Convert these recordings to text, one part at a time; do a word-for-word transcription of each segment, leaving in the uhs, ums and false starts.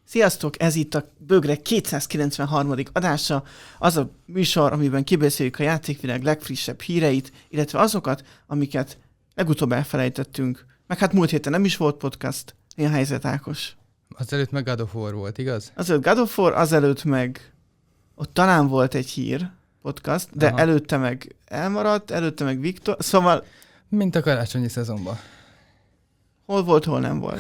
Sziasztok, ez itt a Bögre kétszázkilencvenharmadik adása, az a műsor, amiben kibeszéljük a játékvilág legfrissebb híreit, illetve azokat, amiket legutóbb elfelejtettünk. Meg hát múlt héten nem is volt podcast. Mi a helyzet, Ákos? Azelőtt meg God of War volt, igaz? Azelőtt God of War, azelőtt meg ott talán volt egy hír podcast, de Aha. előtte meg elmaradt, előtte meg Viktor, szóval... Mint a karácsonyi szezonban. Hol volt, hol nem volt.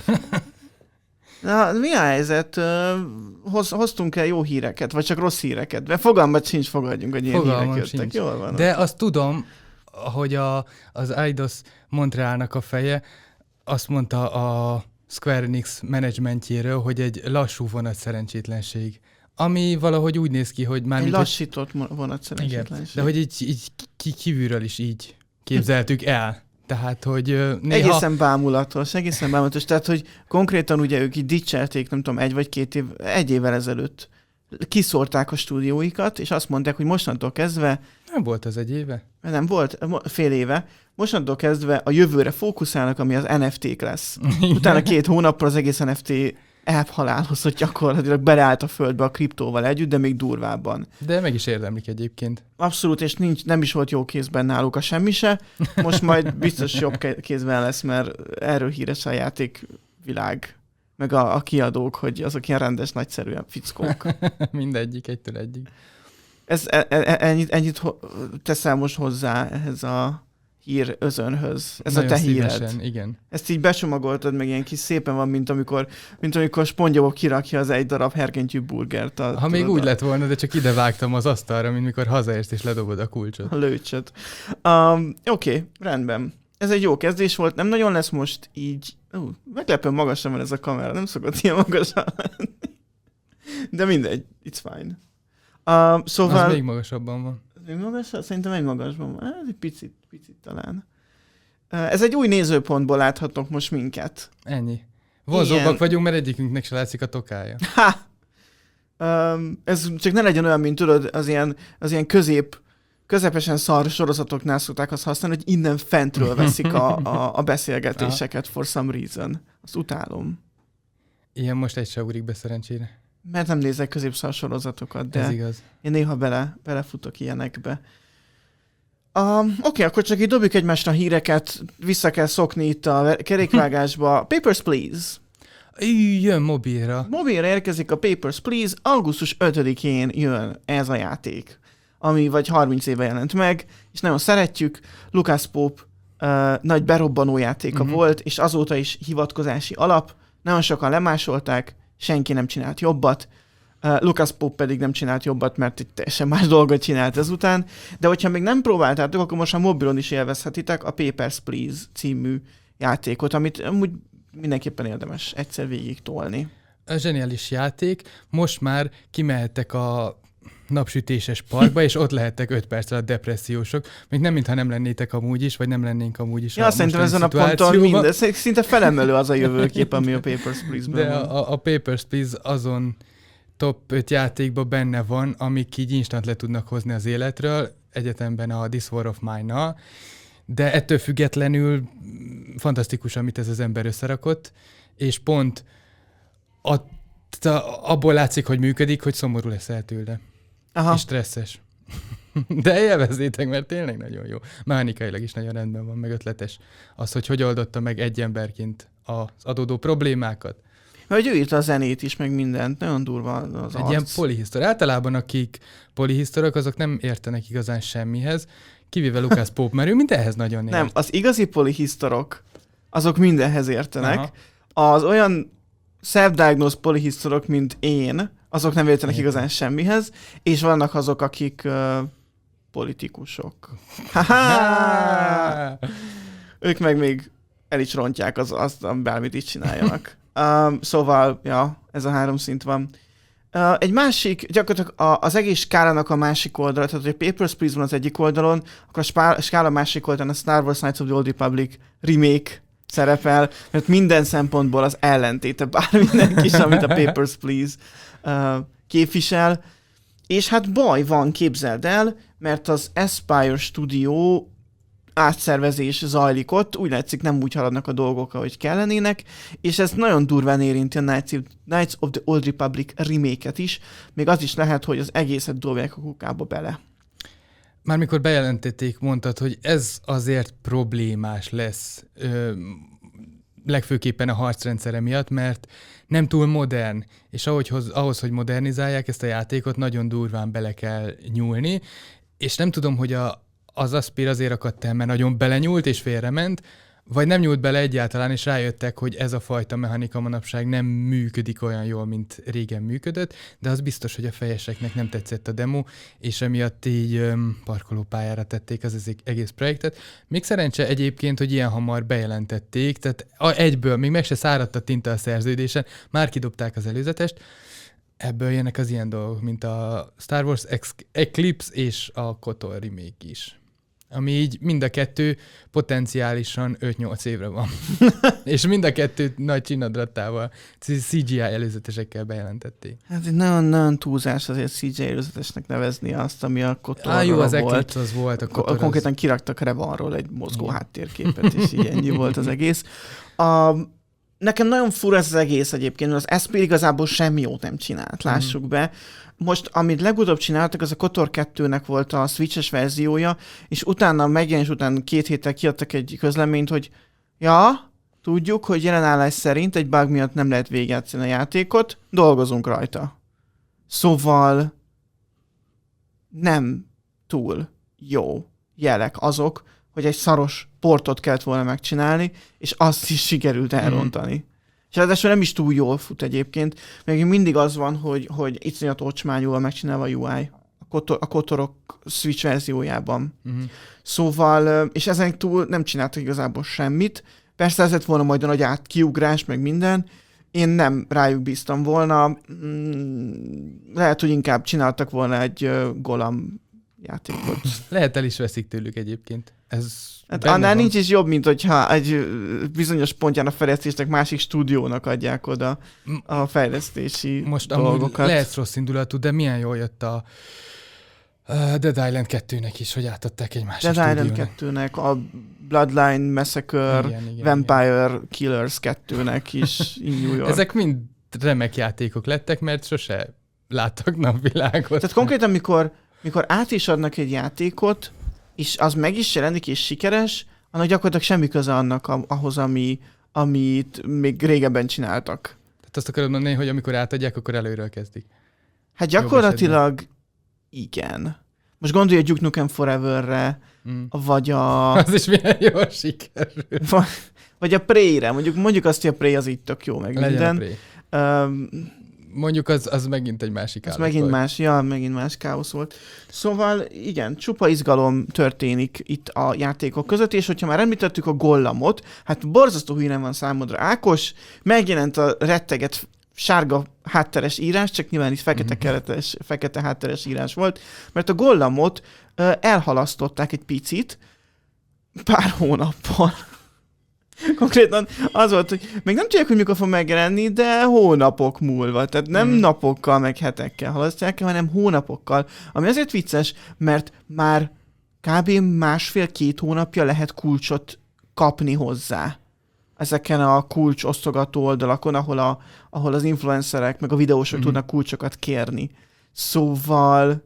Na, mi a helyzet? Hoz, hoztunk-e jó híreket, vagy csak rossz híreket? De fogalmat sincs, fogadjunk, hogy ilyen Fogalmam hírek jöttek. Sincs. Jól van. De azt tudom, hogy a, az Eidos Montrealnak a feje azt mondta a Square Enix menedzsmentjéről, hogy egy lassú vonat szerencsétlenség. Ami valahogy úgy néz ki, hogy már... Egy lassított hogy... vonat szerencsétlenség. Igen, de hogy így, így kívülről is így képzeltük el. Tehát, hogy néha... Egészen bámulatos, egészen bámulatos. Tehát, hogy konkrétan ugye ők így dicselték, nem tudom, egy vagy két év, egy évvel ezelőtt kiszórták a stúdióikat, és azt mondták, hogy mostantól kezdve... Nem volt az egy éve? Nem volt, fél éve. Mostantól kezdve a jövőre fókuszálnak, ami az en ef té-k lesz. Igen. Utána két hónappal az egész en ef té elhalálozott gyakorlatilag, beleállt a földbe a kriptóval együtt, de még durvábban. De meg is érdemlik egyébként. Abszolút, és nincs, nem is volt jó kézben náluk a semmi se. Most majd biztos jobb kézben lesz, mert erről híres a játékvilág, meg a, a kiadók, hogy azok ilyen rendes, nagyszerűen fickók. Mindegyik, egytől egyik. Ez, e, e, ennyit, ennyit teszel most hozzá ehhez a hír özönhöz. Ez nagyon a te szívesen, híred. Igen. Ezt így becsomagoltad, meg ilyen kis szépen van, mint amikor, mint amikor SpongeBob kirakja az egy darab herkentyű burgert. A, ha még úgy lett volna, de csak ide vágtam az asztalra, mint mikor hazaérsz és ledobod a kulcsot. A lőcsöt. Um, Oké, okay, rendben. Ez egy jó kezdés volt, nem nagyon lesz most így... Uh, meglepően magasan van ez a kamera, nem szokott ilyen magasan lenni. De mindegy, it's fine. Uh, szóval... Az még magasabban van. Még magasabb? Szerintem egy magasban van. Ez egy picit, picit talán. Ez egy új nézőpontból láthatok most minket. Ennyi. Vonzóbbak vagyunk, mert egyikünknek se látszik a tokája. Ha! Um, ez csak ne legyen olyan, mint tudod, az ilyen, az ilyen közép, közepesen szar sorozatoknál szokták azt használni, hogy innen fentről veszik a, a, a beszélgetéseket for some reason. Azt utálom. Ilyen most egy se ugrik be szerencsére. Mert nem nézek középszar sorozatokat, de ez igaz. Én néha bele, belefutok ilyenekbe. Um, Oké, okay, akkor csak így dobjuk egymásra híreket, vissza kell szokni itt a kerékvágásba. Papers, Please! Jön mobilra. Mobilra érkezik a Papers, Please, augusztus ötödikén jön ez a játék, ami vagy harminc éve jelent meg, és nagyon szeretjük. Lucas Pope uh, nagy berobbanó játéka uh-huh. volt, és azóta is hivatkozási alap. Nagyon sokan lemásolták, senki nem csinált jobbat. Uh, Lucas Pope pedig nem csinált jobbat, mert egy teljesen más dolgot csinált ezután. De hogyha még nem próbáltátok, akkor most a mobilon is élvezhetitek a Papers, Please című játékot, amit amúgy mindenképpen érdemes egyszer végig tolni. A zseniális játék. Most már kimehettek a napsütéses parkba, és ott lehettek öt perccel a depressziósok. Még nem, mintha nem lennétek amúgy is, vagy nem lennénk amúgy is. Ja, szerintem ezen a ponton minden. Szinte felemelő az a jövőkép, ami a Papers, Please-ben De a, a Papers, Please azon top öt játékban benne van, amik így instant le tudnak hozni az életről, egyetemben a This War of Mine-nal, de ettől függetlenül fantasztikus, amit ez az ember összerakott, és pont a, a, abból látszik, hogy működik, hogy szomorú leszel tőle. Aha. És stresszes. De élvezzétek, mert tényleg nagyon jó. Mechanikailag is nagyon rendben van, meg ötletes. Az, hogy hogy oldotta meg egy emberként az adódó problémákat. Mert hogy ő írta a zenét is, meg mindent. Nagyon durva az Egy arc. ilyen polihisztor. Általában akik polihisztorok, azok nem értenek igazán semmihez, kivéve Lucas Pope, mert ő mind ehhez nagyon ért. Nem, az igazi polihisztorok, azok mindenhez értenek. Aha. Az olyan self-diagnosed polihisztorok, mint én, azok nem értenek Értem. igazán semmihez, és vannak azok, akik uh, politikusok. Ők meg még el is rontják az, azt, bármit is csináljanak. um, szóval, ja, ez a három szint van. Uh, egy másik, gyakorlatilag a, az egész skálának a másik oldala, tehát hogy a Papers, Please van az egyik oldalon, akkor a spá, skála másik oldalon a Star Wars Knights of the Old Republic remake szerepel, mert minden szempontból az ellentéte bárminek is, amit a Papers, Please uh, képvisel. És hát baj van, képzeld el, mert az Aspyr Studio átszervezés zajlik ott, úgy látszik nem úgy haladnak a dolgok, ahogy kellenének, és ez nagyon durván érinti a Knights of the Old Republic remake-et is, még az is lehet, hogy az egészet dobják a kukába bele. Már mikor bejelentették, mondtad, hogy ez azért problémás lesz, ö, legfőképpen a harcrendszere miatt, mert nem túl modern, és ahogy, ahhoz, hogy modernizálják ezt a játékot, nagyon durván bele kell nyúlni, és nem tudom, hogy a, az Aspir azért akadt el, mert nagyon belenyúlt és félrement, vagy nem nyúlt bele egyáltalán, és rájöttek, hogy ez a fajta mechanika manapság nem működik olyan jól, mint régen működött, de az biztos, hogy a fejeseknek nem tetszett a demo, és emiatt így öm, parkolópályára tették az egész projektet. Még szerencse egyébként, hogy ilyen hamar bejelentették, tehát egyből, még meg se száradt a tinta a szerződésen, már kidobták az előzetest. Ebből jönnek az ilyen dolgok, mint a Star Wars Eclipse és a KOTOR remake is. Ami így mind a kettő potenciálisan öt-nyolc évre van. És mind a kettő nagy csinadrattával, cé gé í előzetesekkel bejelentették. Hát egy nagyon-nagyon túlzás azért cé gé í előzetesnek nevezni azt, ami a KOTOR-ról volt. Á, jó, az volt. Eclipse az volt. A KOTOR Konkrétan az... kiraktak Revanról egy mozgó háttérképet, és így ennyi volt az egész. A... Nekem nagyon fura ez az egész egyébként, mert az Aspir igazából semmi jót nem csinált, lássuk mm. be. Most, amit legutóbb csináltak, az a KOTOR kettőnek volt a Switches verziója, és utána megjelenés után két héttel kiadtak egy közleményt, hogy ja, tudjuk, hogy jelenállás szerint egy bug miatt nem lehet végigjátszani a játékot, dolgozunk rajta. Szóval nem túl jó jelek azok, hogy egy szaros portot kellett volna megcsinálni, és azt is sikerült elrontani. Mm. És ráadásul nem is túl jól fut egyébként, meg mindig az van, hogy, hogy iszonyat ocsmányul megcsinálva a u i a, kotor, a kotorok Switch verziójában. Mm. Szóval, és ezen túl nem csináltak igazából semmit. Persze ez lett volna majd a nagy átkiugrás, meg minden. Én nem rájuk bíztam volna. Lehet, hogy inkább csináltak volna egy Gollum játékot. Lehet el is veszik tőlük egyébként. Ez hát annál van. Nincs is jobb, mint hogyha egy bizonyos pontján a fejlesztésnek másik stúdiónak adják oda a fejlesztési most dolgokat. Most lehet rossz indulatú, de milyen jól jött a uh, Dead Island kettőnek is, hogy átadták egy másik Dead stúdiónak. Island kettőnek, a Bloodline Massacre, igen, igen, Vampire igen. Killers kettőnek is in New York. Ezek mind remek játékok lettek, mert sose láttak napvilágot. Tehát konkrétan, mikor, mikor át is adnak egy játékot, és az meg is jelenik, és sikeres, annak gyakorlatilag semmi köze annak ahhoz, ami, amit még régebben csináltak. Tehát azt akarod mondani, hogy amikor átadják, akkor előről kezdik. Hát gyakorlatilag igen. Most gondolj a Duke Nukem Forever-re, mm. vagy a... Az is milyen jól sikerül. Vagy a Prey-re. Mondjuk, mondjuk azt, hogy a Prey az így tök jó, meg legyen minden. A Prey. Um, Mondjuk az, az megint egy másik állat. Ez megint más, ja, megint más káosz volt. Szóval igen, csupa izgalom történik itt a játékok között, és hogyha már említettük a Gollumot, hát borzasztó hülyen van számodra Ákos, megjelent a retteget sárga hátteres írás, csak nyilván itt fekete, keretes, fekete hátteres írás volt, mert a Gollumot uh, elhalasztották egy picit, pár hónappal. Konkrétan az volt, hogy még nem tudják, hogy mikor fog megjelenni, de hónapok múlva. Tehát nem mm. napokkal, meg hetekkel halasztják el, hanem hónapokkal. Ami azért vicces, mert már kb. másfél-két hónapja lehet kulcsot kapni hozzá. Ezeken a kulcs osztogató oldalakon, ahol, a, ahol az influencerek, meg a videósok mm. tudnak kulcsokat kérni. Szóval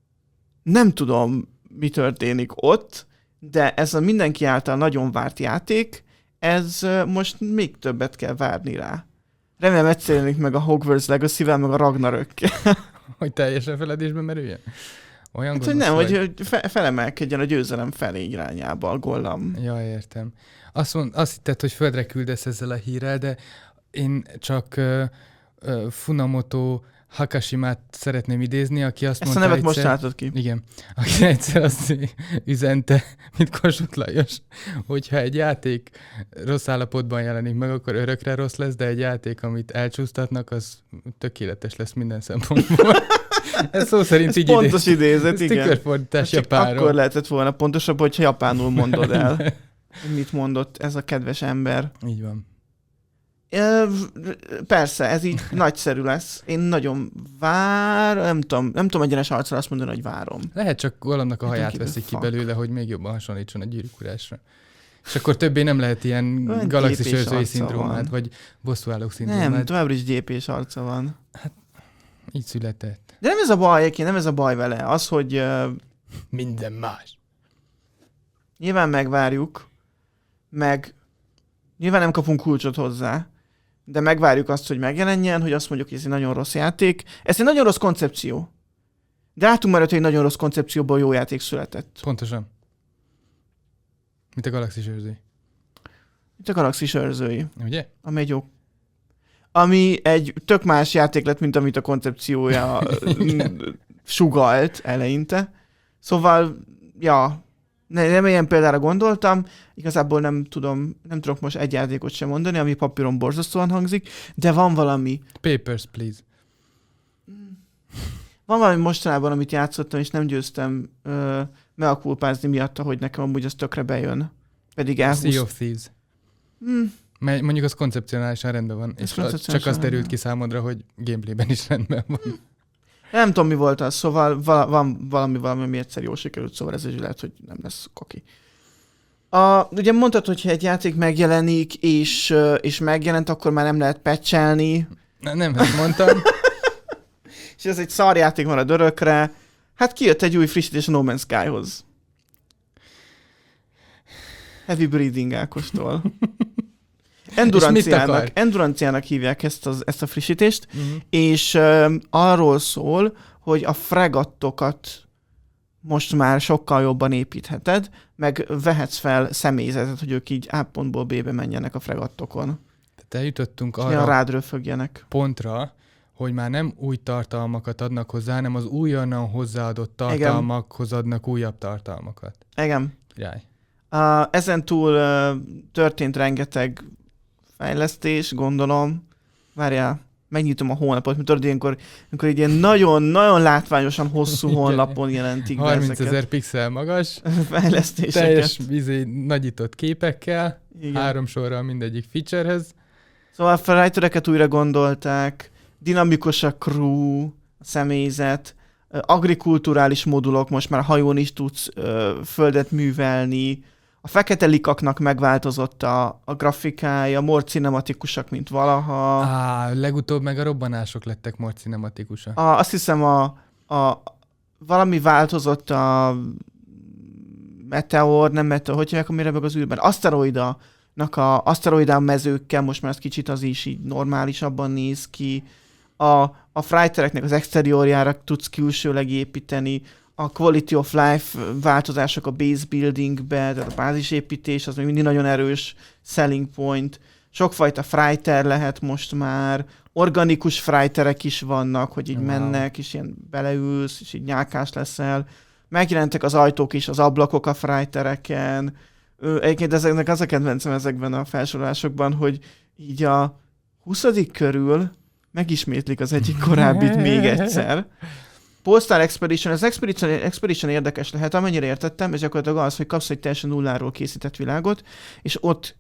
nem tudom, mi történik ott, de ez a mindenki által nagyon várt játék, ez most még többet kell várni rá. Remélem egyszer meg a Hogwarts Legacy-vel, meg a Ragnarökkel. Hogy teljesen feledésbe merüljen? Olyan hát, hogy nem, vagy... hogy fe- felemelkedjen a győzelem felé irányába a Gollum. Ja, értem. Azt, mond, azt hitted, hogy földre küldesz ezzel a hírrel, de én csak uh, uh, Funamoto Hakashimát szeretném idézni, aki azt Ezt mondta a nevet egyszer, most látod ki. Igen. Aki egyszer azt üzente, mint Kossuth Lajos, hogyha egy játék rossz állapotban jelenik meg, akkor örökre rossz lesz, de egy játék, amit elcsúsztatnak, az tökéletes lesz minden szempontból. Ez szó szerint Ez így pontos idéz. idézet, ez igen. Ez tükörfordítás japánról. Akkor lehetett volna pontosabb, hogyha japánul mondod el. Mit mondott ez a kedves ember. Így van. Persze, ez így nagyszerű lesz. Én nagyon vár, nem tudom, nem tudom egyenes arccal azt mondani, hogy várom. Lehet csak Gollumnak a Hát haját tulajdonképpen veszik ki fuck. belőle, hogy még jobban hasonlítson a Gyűrűk Urásra. És akkor többé nem lehet ilyen Olyan galaxis gyépés őrzői arca szindrómát, van. vagy bosszúállók Nem, szindrómát. továbbra is gyépés arca van. Így született. De nem ez a baj, egyébként nem ez a baj vele. Az, hogy uh, Minden más. nyilván megvárjuk, meg nyilván nem kapunk kulcsot hozzá, de megvárjuk azt, hogy megjelenjen, hogy azt mondjuk, hogy ez egy nagyon rossz játék. Ez egy nagyon rossz koncepció. De látunk már, hogy egy nagyon rossz koncepcióból jó játék született. Pontosan. Mint a galaxis őrzői. Itt a Galaxis őrzői, Ugye? ami egy jó... Ami egy tök más játék lett, mint amit a koncepciója sugalt eleinte. Szóval, ja, ne, nem ilyen példára gondoltam, igazából nem tudom, nem tudok most egy játékot sem mondani, ami papíron borzasztóan hangzik, de van valami, Papers, please. van valami mostanában, amit játszottam, és nem győztem uh, meakulpázni miatta, hogy nekem amúgy az tökre bejön. Pedig elhúz... Sea of Thieves. Hmm. Mely, mondjuk az koncepcionálisan rendben van, Ez és a, koncepcionálisan csak az derült rendben. ki számodra, hogy gameplayben is rendben van. Nem tudom, mi volt az, szóval val- van valami, valami, ami egyszer jól sikerült, szóval ez is lehet, hogy nem lesz koki. A, ugye mondtad, hogy ha egy játék megjelenik, és, ö, és megjelent, akkor már nem lehet patchelni, Na, nem ezt mondtam. és ez egy szar játék marad örökre. Hát kijött egy új frissítés a No Man's Sky-hoz. Heavy breathing Ákostól. Enduranciának, akar? enduranciának hívják ezt, az, ezt a frissítést, uh-huh. és ö, arról szól, hogy a fregattokat most már sokkal jobban építheted, meg vehetsz fel személyzetet, hogy ők így A pontból B-be menjenek a fregattokon. Tehát eljutottunk És olyan arra rád röfögjenek. pontra, hogy már nem új tartalmakat adnak hozzá, hanem az újonnan hozzáadott tartalmakhoz adnak újabb tartalmakat. Igen. Király. Uh, ezen túl uh, történt rengeteg fejlesztés, gondolom. Várjál, megnyitom a honlapot, mert tudod, ilyenkor, amikor egy ilyen nagyon-nagyon látványosan hosszú Igen. honlapon jelentik be harmincezer ezeket pixel magas, fejlesztéseket. teljes izé, nagyított képekkel, Igen. három sorral mindegyik featurehez. Szóval a felejtőreket újra gondolták, dinamikus a crew, a személyzet, agrikulturális modulok, most már hajón is tudsz ö, földet művelni, a fekete likaknak megváltozott a, a grafikája, more cinematikusak, mint valaha. Á, legutóbb meg a robbanások lettek more cinematikusak. A, azt hiszem a, a valami változott a meteor, nem meteor, hogy hívják, amire meg az űrben, aszteroidanak a aszteroidán mezőkkel, most már ez kicsit az is így normálisabban néz ki. A, a frytereknek az exteriorjára tudsz külsőleg építeni, a quality of life változások a base buildingbe, tehát a bázisépítés, az még mindig nagyon erős selling point. Sokfajta fryter lehet most már, organikus fryterek is vannak, hogy így Wow. mennek, és ilyen beleülsz, és így nyálkás leszel. Megjelentek az ajtók és az ablakok a frytereken. Ö, Egyébként ezeknek az a kedvencem ezekben a felsorolásokban, hogy így a huszadik körül megismétlik az egyik korábbit még egyszer. Polestar Expedition, az Expedition, Expedition érdekes lehet, amennyire értettem, és gyakorlatilag az, hogy kapsz egy teljesen nulláról készített világot, és ott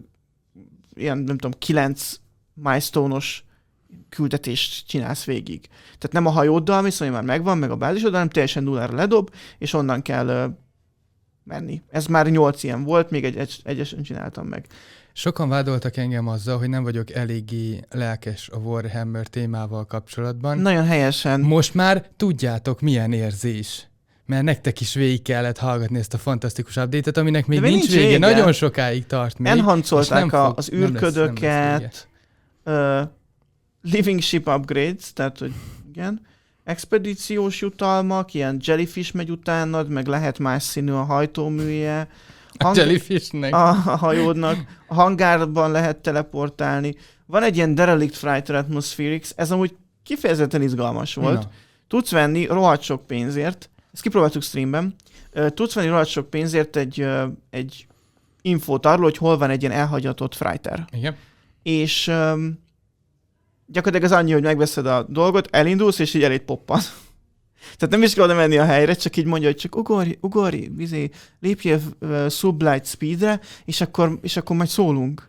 ilyen, nem tudom, kilenc milestone-os küldetést csinálsz végig. Tehát nem a hajóddal, viszont már megvan, meg a bázisod, hanem teljesen nullára ledob, és onnan kell uh, menni. Ez már nyolc ilyen volt, még egy, egy, egyesen csináltam meg. Sokan vádoltak engem azzal, hogy nem vagyok eléggé lelkes a Warhammer témával kapcsolatban. Nagyon helyesen. Most már tudjátok, milyen érzés. Mert nektek is végig kellett hallgatni ezt a fantasztikus update-et, aminek még még nincs nincs vége. vége. Nagyon sokáig tart még. Enhancolták nem a, fog- az nem lesz- nem lesz űrködöket, vége. uh, living ship upgrades, tehát hogy igen, expedíciós jutalmak, ilyen jellyfish megy utánad, meg lehet más színű a hajtóműje. A Hang- jellyfishnek. a, a hajódnak, a hangárban lehet teleportálni. Van egy ilyen Derelict Freighter Atmospherics, ez amúgy kifejezetten izgalmas volt. Na. Tudsz venni rohadt sok pénzért, ezt kipróbáltuk streamben, Ö, tudsz venni rohadt sok pénzért egy, ö, egy infót arról, hogy hol van egy ilyen elhagyatott Freiter. Igen. És um, gyakorlatilag az annyi, hogy megveszed a dolgot, elindulsz, és így elét poppan. Tehát nem is kell oda menni a helyre, csak így mondja, hogy csak ugorj, ugorj, izé, lépjél uh, sublight speedre, és akkor, és akkor majd szólunk.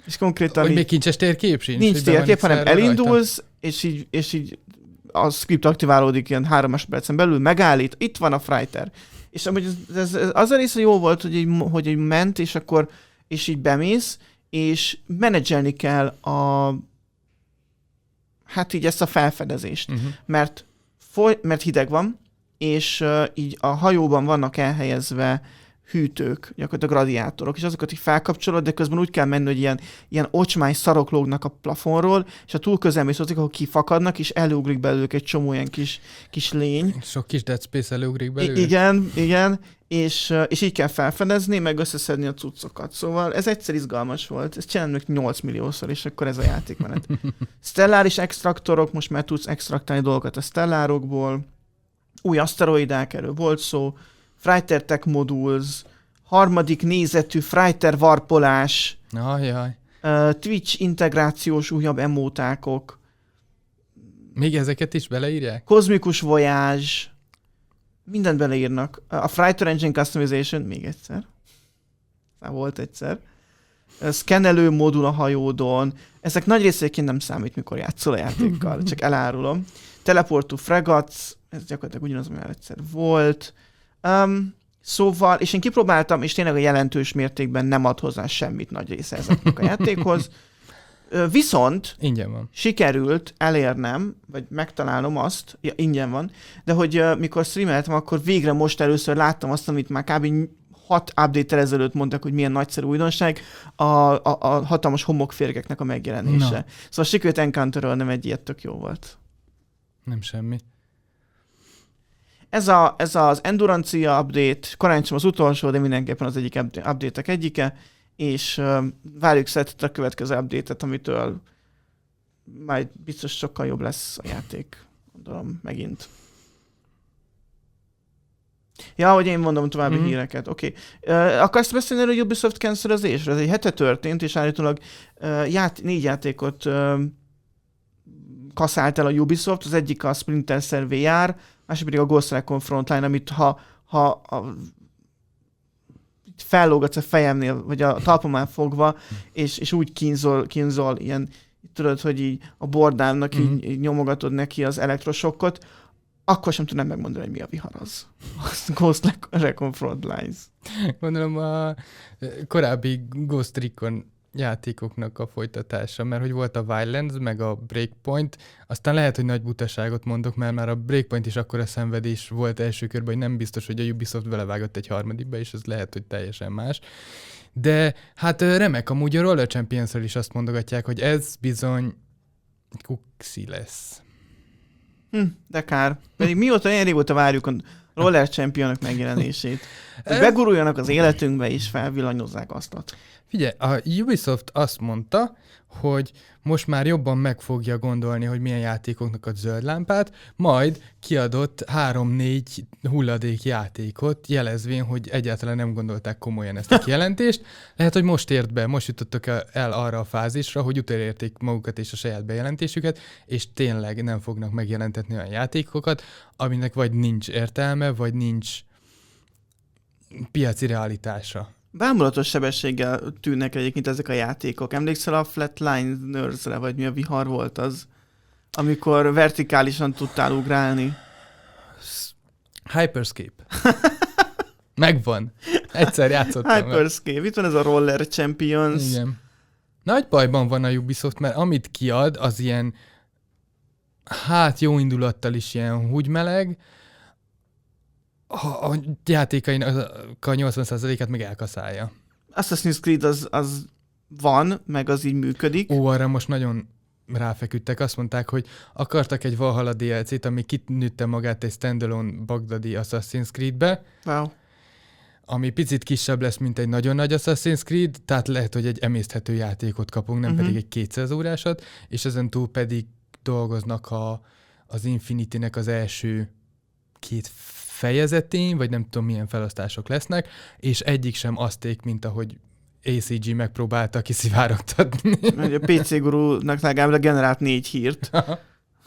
És konkrétan Hogy így, még kincses térkép sincs? nincs térkép, hanem elindulsz, rajta? és így, és így a script aktiválódik ilyen három másodpercen belül, megállít, itt van a Freiter. És amúgy ez, ez, ez az a része jó volt, hogy így, hogy így ment, és akkor és így bemész, és menedzselni kell a hát így ezt a felfedezést. Uh-huh. Mert, foly, mert hideg van, és uh, így a hajóban vannak elhelyezve hűtők, gyakorlatilag radiátorok, és azokat így felkapcsolod, de közben úgy kell menni, hogy ilyen, ilyen ocsmány szarok lógnak a plafonról, és ha túl közel mész, akkor kifakadnak, és előugrik belőlük egy csomó ilyen kis, kis lény. Sok kis Dead Space előugrik belőle. I- igen, igen, és, és így kell felfedezni, meg összeszedni a cuccokat. Szóval ez egyszer izgalmas volt. Ezt csinálnak nyolc milliószor, és akkor ez a játékmenet. Stelláris extraktorok, most már tudsz extraktálni dolgokat a stellárokból. Új aszteroidák, erről volt szó. Freiter Tech Modules, harmadik nézetű Freiter varpolás, Ajaj. uh, Twitch integrációs újabb emótákok. Még ezeket is beleírják? Kozmikus Voyage, mindent beleírnak. A Freiter Engine Customization, még egyszer. Már volt egyszer. Szkennelő modul a hajódon. Ezek nagy részéként nem számít, mikor játszol a játékkal, csak elárulom. Teleport to Fregates, ez gyakorlatilag ugyanaz, ami már egyszer volt. Um, szóval, és én kipróbáltam, és tényleg a jelentős mértékben nem ad hozzá semmit nagy része ezeknek a játékhoz. Viszont ingyen van. Sikerült elérnem, vagy megtalálnom azt, ja, ingyen van, de hogy uh, mikor streameltem, akkor végre most először láttam azt, amit már kb. hat update-tel ezelőtt mondtak, hogy milyen nagyszerű újdonság, a, a, a hatalmas homokférgeknek a megjelenése. No. Szóval sikerült Encounter-ről egy ilyet, tök jó volt. Nem semmi. Ez, a, ez az Endurancia update, korán sem az utolsó, de mindenképpen az egyik update-ek egyike, és uh, várjuk szeretettel a következő update-et, amitől majd biztos sokkal jobb lesz a játék, gondolom, megint. Ja, hogy én mondom további mm-hmm. híreket, oké. Okay. Uh, akarsz beszélni a Ubisoft cancelezésre? Ez egy hete történt, és állítólag uh, ját- négy játékot uh, kaszált el a Ubisoft, az egyik a Splinter Cell vé er, másik pedig a Ghost Recon Frontline, amit ha, ha a, fellógatsz a fejemnél, vagy a talpamán fogva, és, és úgy kínzol, kínzol ilyen, tudod, hogy így a bordámnak mm-hmm. így, így nyomogatod neki az elektrosokkot, akkor sem tudnám megmondani, hogy mi a vihar az. Az Ghost Recon Frontlines. Gondolom a korábbi Ghost Recon játékoknak a folytatása, mert hogy volt a Wildlands, meg a Breakpoint, aztán lehet, hogy nagy butaságot mondok, mert már a Breakpoint is akkora szenvedés volt első körben, hogy nem biztos, hogy a Ubisoft belevágott egy harmadikba, és ez lehet, hogy teljesen más. De hát remek, amúgy a Roller Champions-ről is azt mondogatják, hogy ez bizony kuxi lesz. Hm, de kár. Pedig mióta ilyen régóta várjuk a Roller Championok megjelenését. Hogy beguruljanak az életünkbe, és felvillanyozzák asztalt. Figyelj, a Ubisoft azt mondta, hogy most már jobban meg fogja gondolni, hogy milyen játékoknak a zöld lámpát, majd kiadott három-négy hulladék játékot, jelezvén, hogy egyáltalán nem gondolták komolyan ezt a kijelentést. Lehet, hogy most ért be, most jutottak el arra a fázisra, hogy utolérték magukat és a saját bejelentésüket, és tényleg nem fognak megjelentetni olyan játékokat, aminek vagy nincs értelme, vagy nincs piaci realitása. Bámulatos sebességgel tűnnek egyébként ezek a játékok. Emlékszel a Flatliners-re, vagy mi a vihar volt az, amikor vertikálisan tudtál ugrálni? Hyperscape. Megvan. Egyszer játszottam. Hyperscape. Itt van ez a Roller Champions. Igen. Nagy bajban van a Ubisoft, mert amit kiad, az ilyen hát jó indulattal is ilyen húgymeleg, a játékainak a nyolcvan százalékát meg elkaszálja. Assassin's Creed az, az van, meg az így működik. Ó, arra most nagyon ráfeküdtek. Azt mondták, hogy akartak egy Valhalla dé el cét, ami kitnőtte magát egy standalone bagdadi Assassin's Creedbe. Wow. Ami picit kisebb lesz, mint egy nagyon nagy Assassin's Creed, tehát lehet, hogy egy emészthető játékot kapunk, nem uh-huh. pedig egy kétszáz órásat, és ezen túl pedig dolgoznak a, az Infinity-nek az első két fejezetén, vagy nem tudom milyen felosztások lesznek, és egyik sem azték, mint ahogy á cé gé megpróbálta kiszivárogtatni. A pé cé Guru-nak legalább generált négy hírt.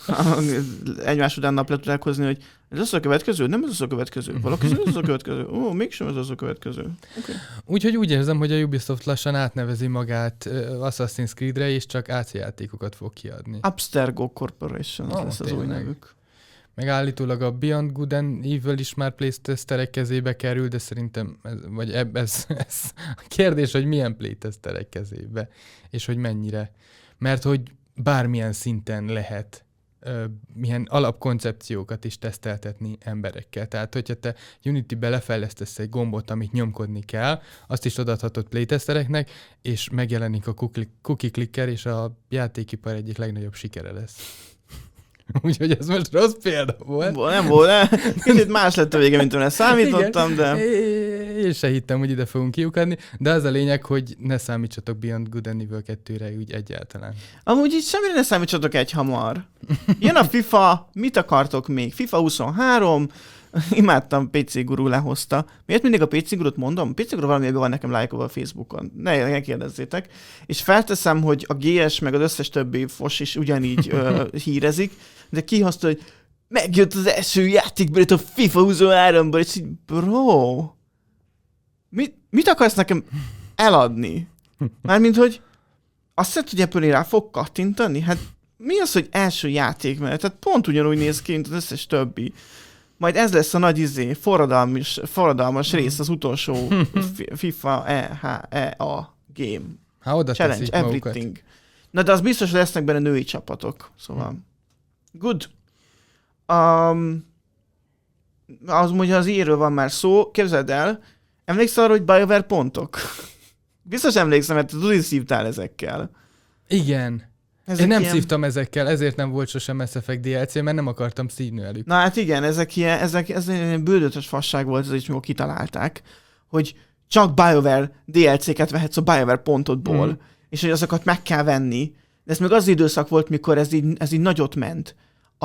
egymás után nap le tudják hozni, hogy ez az a következő? Nem ez az a következő. Valaki ez az a következő. Ó, mégsem ez az a következő. Okay. Úgyhogy úgy érzem, hogy a Ubisoft lassan átnevezi magát Assassin's Creed-re, és csak á cé játékokat fog kiadni. Abstergo Corporation oh, lesz az új nevük. Meg állítólag a Beyond Good and Evil is már playteszterek kezébe kerül, de szerintem, ez, vagy eb, ez, ez a kérdés, hogy milyen playteszterek kezébe, és hogy mennyire. Mert hogy bármilyen szinten lehet ö, milyen alapkoncepciókat is teszteltetni emberekkel. Tehát, hogyha te Unity-be lefejlesztesz egy gombot, amit nyomkodni kell, azt is odaadhatod playtesztereknek, és megjelenik a cookie clicker, és a játékipar egyik legnagyobb sikere lesz. Úgyhogy ez most rossz példa volt. Nem volt, kicsit más lett a vége, mint amire számítottam, de... Én se hittem, hogy ide fogunk kiukadni, de az a lényeg, hogy ne számítsatok Beyond Good and Evil kettőre úgy egyáltalán. Amúgy így semmire ne számítsatok egy hamar. Jön a FIFA, mit akartok még? FIFA huszonhárom, imádtam, pé cé Guru lehozta. Miért mindig a pé cé Gurut mondom? pé cé Guru valami van nekem lájkolva a Facebookon. Ne, ne kérdezzétek. És felteszem, hogy a gé es meg az összes többi fos is ugyanígy ö, hírezik, de kihozta, hogy megjött az első játékból itt a FIFA huszonháromból, és így, bro, mit, mit akarsz nekem eladni? Mármint, hogy azt hiszed, hogy Apple rá fog kattintani? Hát mi az, hogy első játék mellett? Tehát pont ugyanúgy néz ki, mint az összes többi. Majd ez lesz a nagy izé, forradalmas, forradalmas rész, az utolsó FIFA E H E A game. Há, oda Challenge, everything. Magukat. Na de az biztos, hogy lesznek benne női csapatok. Szóval, good. Um, az mondja, az írről van már szó. Képzeld el, emlékszel arra, hogy BioWare pontok? Biztos emlékszem, mert tudod, hogy szívtál ezekkel. Igen. Ezek Én nem ilyen... szívtam ezekkel, ezért nem volt sosem Mass Effect dé el cé, mert nem akartam szívni velük. Na hát igen, ezek ilyen, ezek, ez egy bődötös fasság volt, ez is mikor kitalálták, hogy csak BioWare dé el cé-ket vehetsz a BioWare pontodból, mm. és hogy azokat meg kell venni. De ez még az időszak volt, mikor ez így, ez így nagyot ment. A,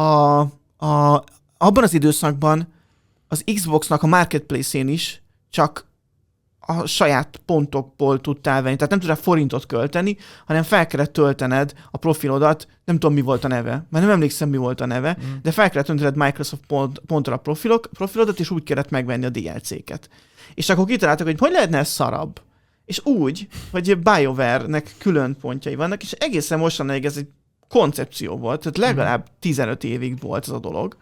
a, abban az időszakban az Xboxnak a marketplace-én is csak a saját pontokból tudtál venni. Tehát nem tudtál forintot költeni, hanem fel kellett töltened a profilodat, nem tudom, mi volt a neve, mert nem emlékszem, mi volt a neve, mm. de fel kellett töltened Microsoft pont, ponttal a profilok, profilodat, és úgy kellett megvenni a dé el cé-ket. És akkor kitaláltak, hogy hogy lehetne ez szarabb. És úgy, hogy BioWare-nek külön pontjai vannak, és egészen mostanáig ez egy koncepció volt, tehát legalább tizenöt évig volt ez a dolog.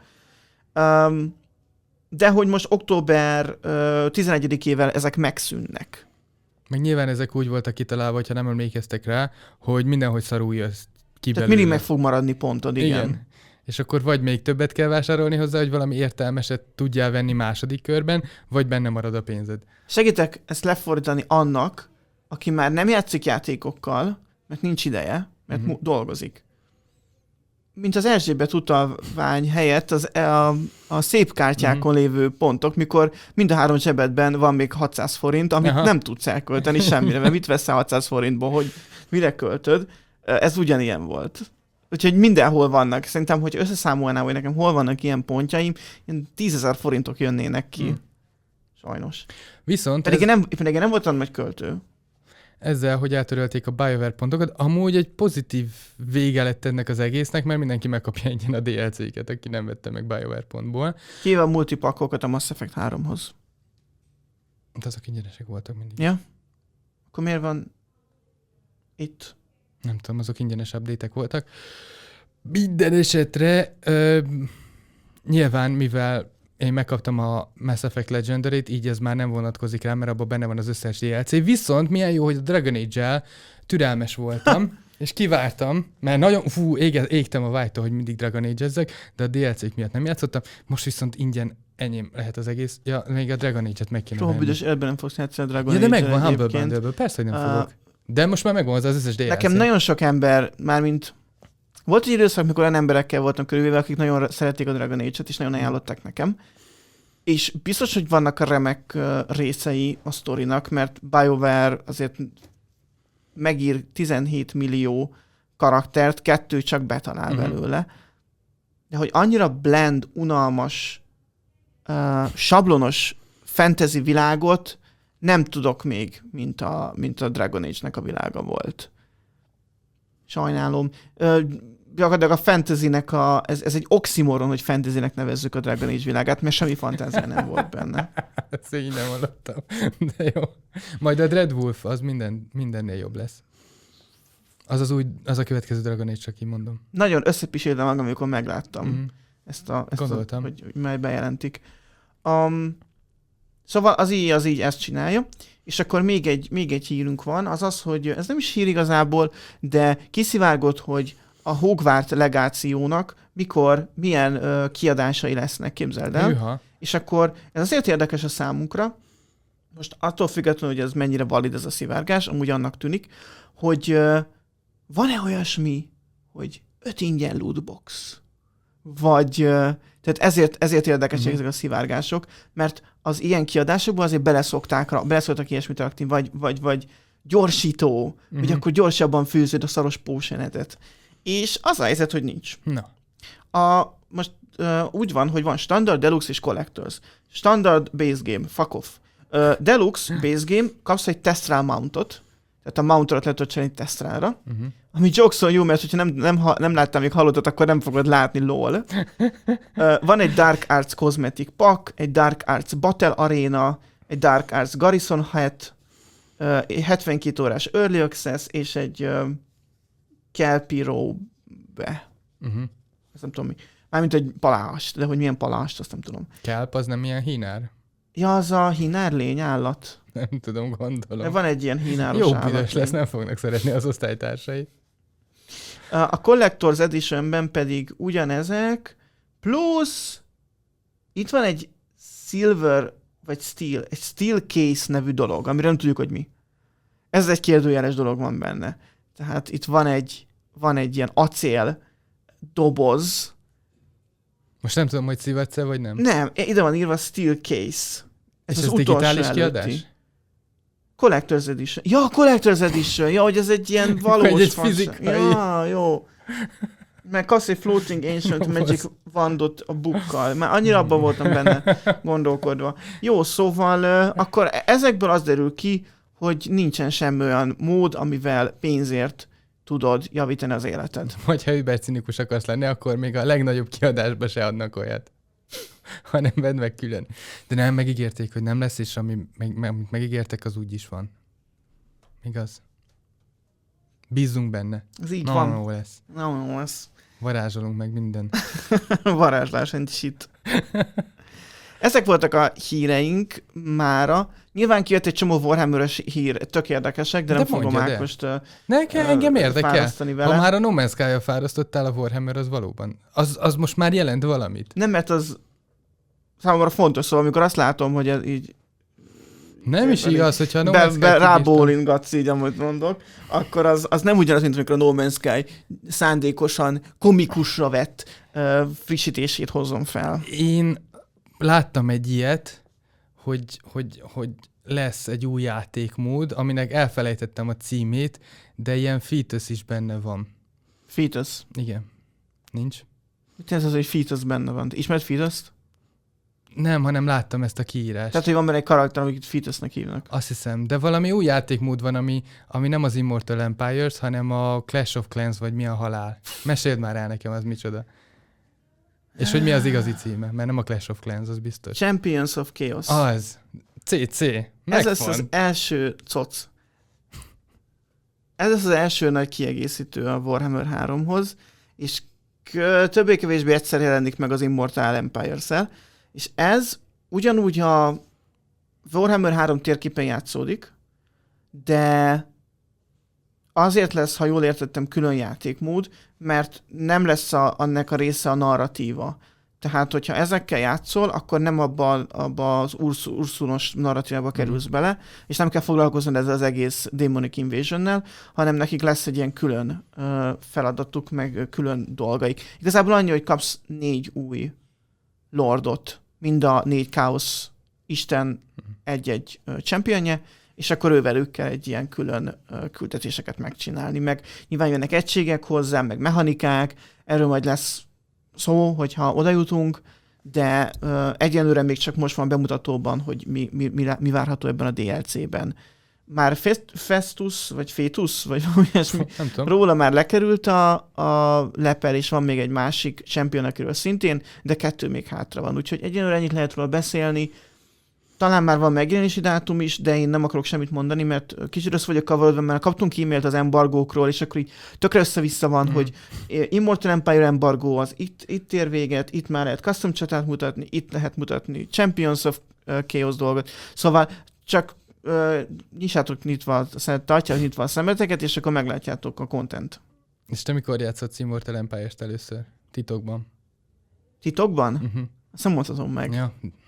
Um, de hogy most október uh, tizenegyedikével ezek megszűnnek. Meg nyilván ezek úgy voltak kitalálva, hogyha nem emlékeztek rá, hogy mindenhogy szarulj ezt ki Tehát mindig meg fog maradni pontod, igen. igen. És akkor vagy még többet kell vásárolni hozzá, hogy valami értelmeset tudjál venni második körben, vagy benne marad a pénzed. Segítek ezt lefordítani annak, aki már nem játszik játékokkal, mert nincs ideje, mert uh-huh. dolgozik. Mint az Erzsébet utalvány helyett az, a, a szép kártyákon uh-huh. lévő pontok, mikor mind a három zsebedben van még hatszáz forint, amit Aha. nem tudsz elkölteni semmire, mert mit veszel hatszáz forintból, hogy mire költöd. Ez ugyanilyen volt. Úgyhogy mindenhol vannak. Szerintem, hogy összeszámolnám, hogy nekem hol vannak ilyen pontjaim, ilyen tízezer forintok jönnének ki. Hmm. Sajnos. Viszont... Pedig, ez... én nem, pedig én nem voltam nagy költő. Ezzel, hogy eltörölték a BioWare pontokat, amúgy egy pozitív vége lett ennek az egésznek, mert mindenki megkapja ingyen a dé el cé-ket, aki nem vette meg BioWare pontból. Kivéve a multipakkokat a Mass Effect háromhoz. De azok ingyenesek voltak mindig. Ja? Akkor miért van itt? Nem tudom, azok ingyenes update-ek voltak. Minden esetre ö, nyilván, mivel én megkaptam a Mass Effect Legendary-t, így ez már nem vonatkozik rá, mert abban benne van az összes dé el cé. Viszont milyen jó, hogy a Dragon Age-el türelmes voltam, és kivártam, mert nagyon, fú, ége, égtem a vágytól, hogy mindig Dragon Age-ezzek, de a dé el cé-k miatt nem játszottam. Most viszont ingyen enyém lehet az egész. Ja, még a Dragon Age-et meg kéne venni. Soha büdös életben nem fogsz játszani a Dragon ja, Age-el. De megvan Humble Bundle-ből, persze, hogy nem uh, fogok. De most már megvan az, az összes dé el cé. Nekem nagyon sok ember, mármint volt egy időszak, mikor olyan emberekkel voltam körülvéve, akik nagyon szerették a Dragon Age-et, és nagyon ajánlották nekem. És biztos, hogy vannak a remek részei a sztorinak, mert BioWare azért megír tizenhét millió karaktert, kettő csak betalál uh-huh. belőle. De hogy annyira blend, unalmas, uh, sablonos fantasy világot nem tudok még, mint a, mint a Dragon Age-nek a világa volt. Sajnálom. Uh, gyakorlatilag a fantasynek a, ez, ez egy oximoron, hogy fantasynek nevezzük a Dragon Age világát, mert semmi fantázia nem volt benne. Ezt így nem hallottam, de jó. Majd a Dreadwolf, az minden, mindennél jobb lesz. Az az új, az a következő Dragon Age, csak így mondom. Nagyon összepiséltem magam, amikor megláttam mm. ezt a, ezt Gondoltam. a hogy, hogy majd bejelentik. Um, szóval az így, az így ezt csinálja. És akkor még egy, még egy hírünk van, az az, hogy ez nem is hír igazából, de kiszivárgott, hogy a Hogwarts legációnak mikor, milyen uh, kiadásai lesznek, képzeld el. Hűha. És akkor ez azért érdekes a számunkra, most attól függetlenül, hogy ez mennyire valid ez a szivárgás, amúgy annak tűnik, hogy uh, van-e olyasmi, hogy öt ingyen lootbox? Vagy, uh, tehát ezért, ezért érdekesek mm-hmm. ezek a szivárgások, mert az ilyen kiadásokban azért beleszokták, beleszoktak ilyesmit rakni, vagy, vagy, vagy gyorsító, mm-hmm. hogy akkor gyorsabban főzöd a szaros potionedet. És az a helyzet, hogy nincs. Na. A, most uh, úgy van, hogy van standard, deluxe és collectors. Standard base game, fuck off. Uh, deluxe base game, kapsz egy Testral mountot, tehát a mountot le tudod csinálni Testralra, uh-huh. ami jokeszon jó, mert hogyha nem, nem, nem láttam még hallottat, akkor nem fogod látni, lol. Uh, van egy Dark Arts Cosmetic Pack, egy Dark Arts Battle Arena, egy Dark Arts Garrison Hat, uh, hetvenkét órás Early Access, és egy uh, Kelpie Robe. Uh-huh. Ezt nem tudom mi. Mármint egy palást, de hogy milyen palást, azt nem tudom. Kelp az nem ilyen hínár? Ja, az a hínár lény állat. Nem tudom, gondolom. De van egy ilyen hínáros jó állat. Jó büdös lesz, nem fognak szeretni az osztálytársai. A Collector's Editionben pedig ugyanezek, plusz itt van egy Silver, vagy Steel, egy Steel Case nevű dolog, amire nem tudjuk, hogy mi. Ez egy kérdőjeles dolog van benne. Tehát itt van egy, van egy ilyen acél doboz. Most nem tudom, hogy szívedsz-e, vagy nem? Nem, ide van írva Steel Case. Ez és az ez digitális előtti. kiadás? Collector's Edition. Ja, Collector's Edition. Ja, hogy ez egy ilyen valós... egy fizikai. Ja, jó. Meg kapsz egy Floating Ancient Magic Wandot a bukkal. Már annyira abban voltam benne gondolkodva. Jó, szóval uh, akkor ezekből az derül ki, hogy nincsen semmi olyan mód, amivel pénzért tudod javítani az életed. Vagy ha übercinikus akarsz lenni, akkor még a legnagyobb kiadásba se adnak olyat. Hanem vedd meg külön. De nem, megígérték, hogy nem lesz, és ami meg, meg, megígértek, az úgy is van. Igaz? Bízzunk benne. Ez így no, van. No, lesz. No, no lesz. Varázsolunk meg minden. Varázslás and shit. Ezek voltak a híreink mára. Nyilván kijött egy csomó Warhammer-ös hír, tök érdekesek, de, de nem fogom Ákost uh, Nekem engem érdekel. Vele. Ha már a No Man's Sky-ja fárasztottál, a Warhammer az valóban. Az, az most már jelent valamit. Nem, mert az számomra fontos, szóval amikor azt látom, hogy ez így... Nem is igaz, hogyha a No Man's Sky... Be, rábólingatsz így, amit mondok, akkor az, az nem ugyanaz, mint amikor a No Man's Sky szándékosan komikusra vett uh, frissítését hozom fel. Én láttam egy ilyet, hogy, hogy, hogy lesz egy új játékmód, aminek elfelejtettem a címét, de ilyen fetus is benne van. Fetus? Igen. Nincs? Mit ez az, hogy fetus benne van? Ismered fetus-t? Nem, hanem láttam ezt a kiírást. Tehát, hogy van benne egy karakter, amit fetusnek hívnak. Azt hiszem, de valami új játékmód van, ami, ami nem az Immortal Empires, hanem a Clash of Clans, vagy mi a halál. Meséld már el nekem, az micsoda. És hogy mi az igazi címe, mert nem a Clash of Clans, az biztos. Champions of Chaos. Az. cé cé. Megvan. Ez lesz az első coc. Ez lesz az első nagy kiegészítő a Warhammer háromhoz, és többé-kevésbé egyszer jelenik meg az Immortal Empires-szel, és ez ugyanúgy a Warhammer három térképen játszódik, de azért lesz, ha jól értettem, külön játékmód, mert nem lesz a, annak a része a narratíva. Tehát, hogyha ezekkel játszol, akkor nem abba, abba az Ursz, Ursunos narratívába kerülsz mm. bele, és nem kell foglalkoznod ezzel az egész Demonic Invasion-nel, hanem nekik lesz egy ilyen külön uh, feladatuk, meg külön dolgaik. Igazából annyi, hogy kapsz négy új lordot, mind a négy káosz isten egy-egy uh, championje, és akkor ővelük kell egy ilyen külön uh, küldetéseket megcsinálni, meg nyilván jönnek egységek hozzá, meg mechanikák, erről majd lesz szó, hogyha oda jutunk, de uh, egyenlőre még csak most van bemutatóban, hogy mi, mi, mi, mi várható ebben a dé el cé-ben. már Festus, vagy Fétus, vagy olyasmi, Nem tudom. róla már lekerült a, a lepel, és van még egy másik champion, akiről szintén, de kettő még hátra van. Úgyhogy egyenlőre ennyit lehet róla beszélni. Talán már van megjelenési dátum is, de én nem akarok semmit mondani, mert kicsit össze vagyok kavarodva, mert kaptunk e-mailt az embargókról, és akkor így tökre össze-vissza van, mm. hogy Immortal Empire embargó az itt, itt ér véget, itt már lehet custom chatát mutatni, itt lehet mutatni Champions of Chaos dolgot. Szóval csak uh, nyissátok nyitva, tartjátok nyitva a szemeteket, és akkor meglátjátok a content. És te mikor játszhatsz Immortal Empire-t először? Titokban? Titokban? Uh-huh. Azt nem mondhatom meg. Ja.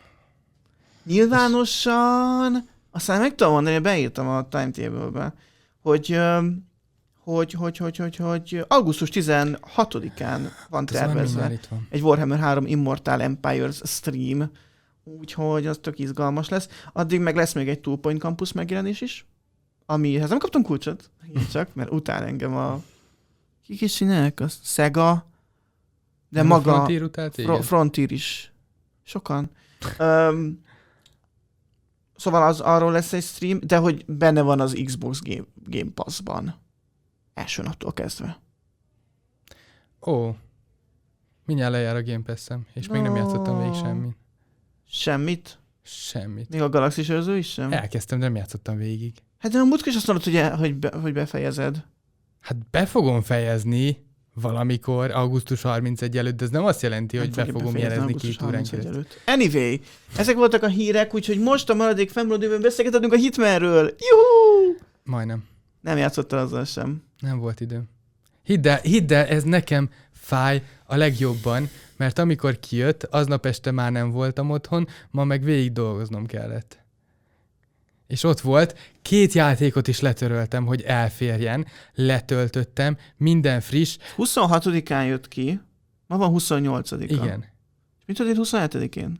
Nyilvánosan, aztán meg tudom mondani, beírtam a timetable-be, hogy, hogy, hogy, hogy, hogy, hogy augusztus tizenhatodikán van tervezve van. egy Warhammer három Immortal Empires stream, úgyhogy az tök izgalmas lesz. Addig meg lesz még egy Two Point Campus megjelenés is, amihez nem kaptunk kulcsot, csak, mert utál engem a... Kik is csinálják? A Sega, de nem maga... A Frontier utált, Fro- Frontier is. Sokan. Um, Szóval az, arról lesz egy stream, de hogy benne van az Xbox Game, Game Pass-ban. Első naptól kezdve. Ó. Mindjárt lejár a Game Pass-em, és no. még nem játszottam végig semmit. Semmit? Semmit. Még a Galaxis őrző is sem? Elkezdtem, de nem játszottam végig. Hát de a múltkor is azt mondod, hogy, hogy, be, hogy befejezed. Hát be fogom fejezni valamikor augusztus harmincegyedike előtt, de ez nem azt jelenti, nem hogy be fogom jelezni két órán keresztül. Anyway, ezek voltak a hírek, úgyhogy most a maradék fennmaradóban beszélgetünk a Hitmanről. Juhú! Majdnem. Nem játszottál azzal sem. Nem volt időm. Hidd el, hidd el, ez nekem fáj a legjobban, mert amikor kijött, aznap este már nem voltam otthon, ma meg végig dolgoznom kellett. És ott volt, két játékot is letöröltem, hogy elférjen, letöltöttem, minden friss. huszonhatodikán jött ki, ma van huszonnyolcadika. Igen. És mit tudod huszonhetedikén?